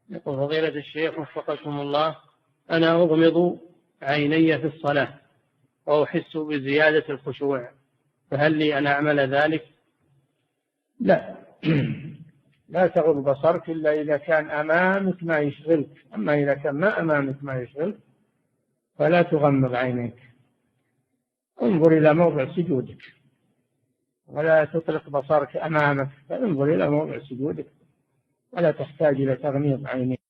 يقول فضيلة الشيخ وفقكم الله، أنا أغمض عيني في الصلاة وأحس بزيادة الخشوع، فهل لي أن أعمل ذلك؟ لا لا تغض بصرك إلا إذا كان أمامك ما يشغلك، أما إذا كان ما أمامك ما يشغلك فلا تغمض عينيك، انظر إلى موضع سجودك ولا تطلق بصرك أمامك، فانظر إلى موضع سجودك ولا تحتاج إلى تغميض عينيك.